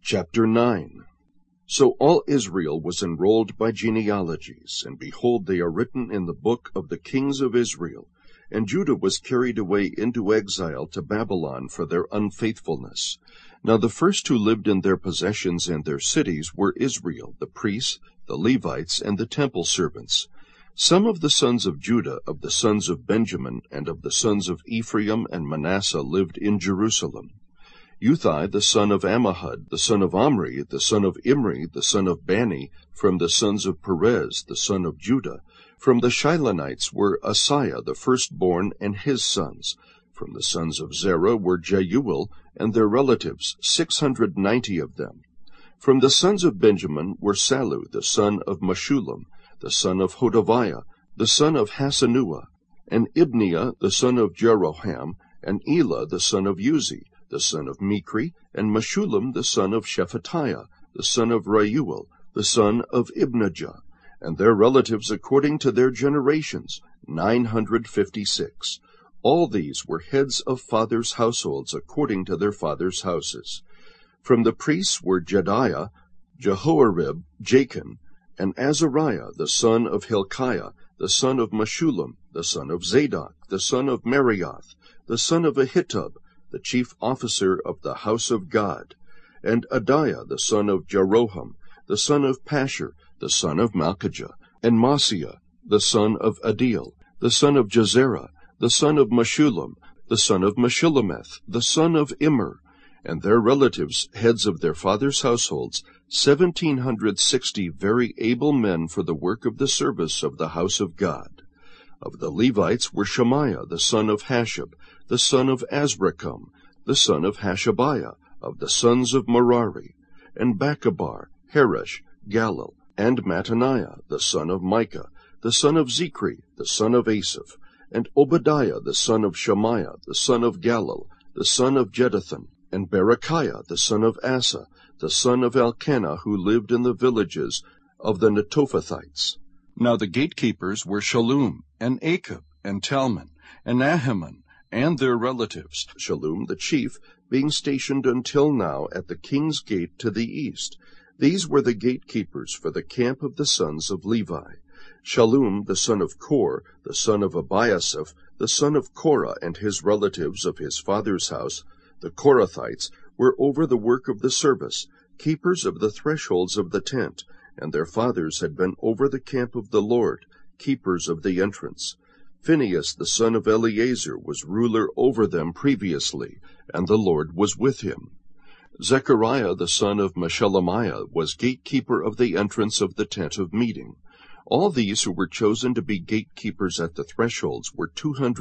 Chapter 9. So all Israel was enrolled by genealogies, and behold, they are written in the book of the kings of Israel. And Judah was carried away into exile to Babylon for their unfaithfulness. Now the first who lived in their possessions and their cities were Israel, the priests, the Levites, and the temple servants. Some of the sons of Judah, of the sons of Benjamin, and of the sons of Ephraim and Manasseh lived in Jerusalem. Uthai the son of Ammihud, the son of Omri, the son of Imri, the son of Bani, from the sons of Perez, the son of Judah. From the Shilonites were Asaiah the firstborn and his sons. From the sons of Zerah were Jeuel and their relatives, 690 of them. From the sons of Benjamin were Sallu the son of Meshullam, the son of Hodaviah, the son of Hasenuah, and Ibniah the son of Jeroham, and Elah the son of Uzi, the son of Mikri, and Meshullam the son of Shephatiah, the son of Reuel, the son of Ibnijah, and their relatives according to their generations, 956. All these were heads of fathers' households according to their fathers' houses. From the priests were Jediah, Jehoiarib, Jachin, and Azariah the son of Hilkiah, the son of Meshullam, the son of Zadok, the son of Marioth, the son of Ahitub, the chief officer of the house of God, and Adiah the son of Jeroham, the son of Pashur, the son of Malchijah, and Maaseiah the son of Adiel, the son of Jezerah, the son of Meshullam, the son of Meshillemeth, the son of Immer, and their relatives, heads of their fathers' households, 1,760 very able men for the work of the service of the house of God. Of the Levites were Shemaiah the son of Hashab, the son of Azrikam, the son of Hashabiah, of the sons of Merari, and Bachabar, Harish, Galal, and Mattaniah, the son of Micah, the son of Zichri, the son of Asaph, and Obadiah, the son of Shemaiah, the son of Galal, the son of Jeduthun, and Berechiah, the son of Asa, the son of Elkanah, who lived in the villages of the Netophathites. Now the gatekeepers were Shallum, and Achab, and Talmon, and Ahiman, and their relatives, Shallum the chief, being stationed until now at the king's gate to the east. These were the gatekeepers for the camp of the sons of Levi. Shallum the son of Kor, the son of Abiasaph, the son of Korah, and his relatives of his father's house, the Korathites, were over the work of the service, keepers of the thresholds of the tent, and their fathers had been over the camp of the Lord, keepers of the entrance. Phinehas the son of Eleazar was ruler over them previously, and the Lord was with him. Zechariah the son of Meshelemiah was gatekeeper of the entrance of the tent of meeting. All these who were chosen to be gatekeepers at the thresholds were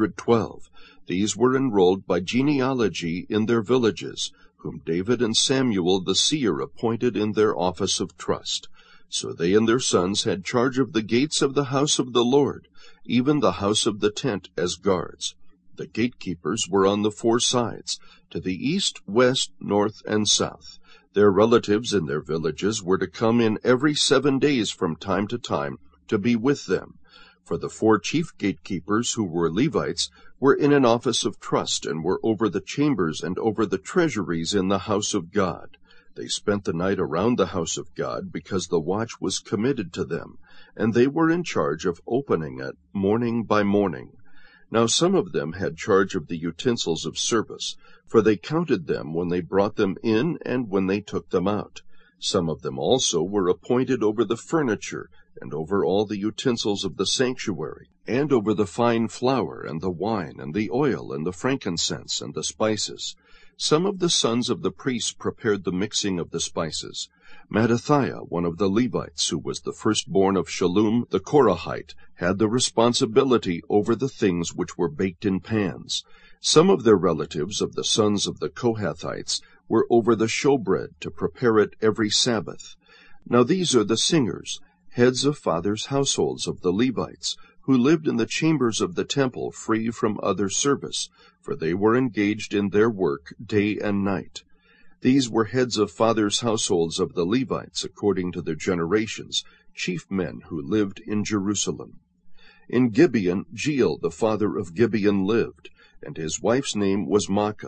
212. These were enrolled by genealogy in their villages, whom David and Samuel the seer appointed in their office of trust. So they and their sons had charge of the gates of the house of the Lord, even the house of the tent as guards. The gatekeepers were on the four sides, to the east, west, north, and south. Their relatives in their villages were to come in every 7 days from time to time to be with them. For the four chief gatekeepers, who were Levites, were in an office of trust, and were over the chambers and over the treasuries in the house of God. They spent the night around the house of God, because the watch was committed to them, and they were in charge of opening it morning by morning. Now some of them had charge of the utensils of service, for they counted them when they brought them in and when they took them out. Some of them also were appointed over the furniture, and over all the utensils of the sanctuary, and over the fine flour, and the wine, and the oil, and the frankincense, and the spices. Some of the sons of the priests prepared the mixing of the spices. Mattithiah, one of the Levites, who was the firstborn of Shallum the Korahite, had the responsibility over the things which were baked in pans. Some of their relatives of the sons of the Kohathites were over the showbread to prepare it every Sabbath. Now these are the singers, heads of fathers' households of the Levites, who lived in the chambers of the temple free from other service, for they were engaged in their work day and night. These were heads of fathers' households of the Levites, according to their generations, chief men who lived in Jerusalem. In Gibeon, Jeiel the father of Gibeon lived, and his wife's name was Maachah,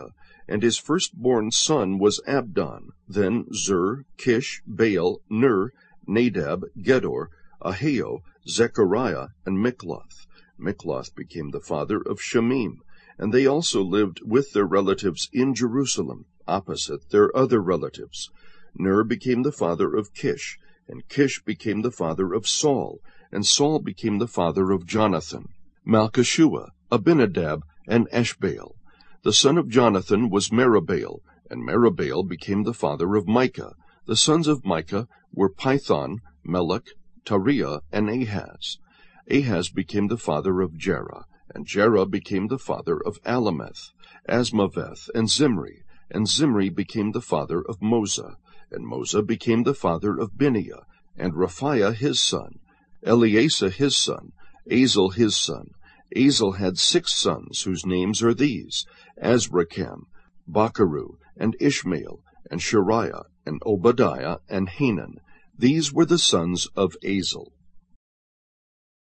and his firstborn son was Abdon, then Zur, Kish, Baal, Ner, Nadab, Gedor, Ahio, Zechariah, and Mikloth. Mikloth became the father of Shemim, and they also lived with their relatives in Jerusalem, opposite their other relatives. Ner became the father of Kish, and Kish became the father of Saul, and Saul became the father of Jonathan, Malchishua, Abinadab, and Eshbaal. The son of Jonathan was Meribbaal, and Meribbaal became the father of Micah. The sons of Micah were Pithon, Melech, Tariah, and Ahaz. Ahaz became the father of Jerah, and Jerah became the father of Alameth, Asmaveth, and Zimri became the father of Moza, and Moza became the father of Bineah, and Raphiah his son, Eleasah his son, Azel his son. Azel had 6 sons, whose names are these: Azrikam, Bacharu, and Ishmael, and Shariah, and Obadiah, and Hanan. These were the sons of Azel.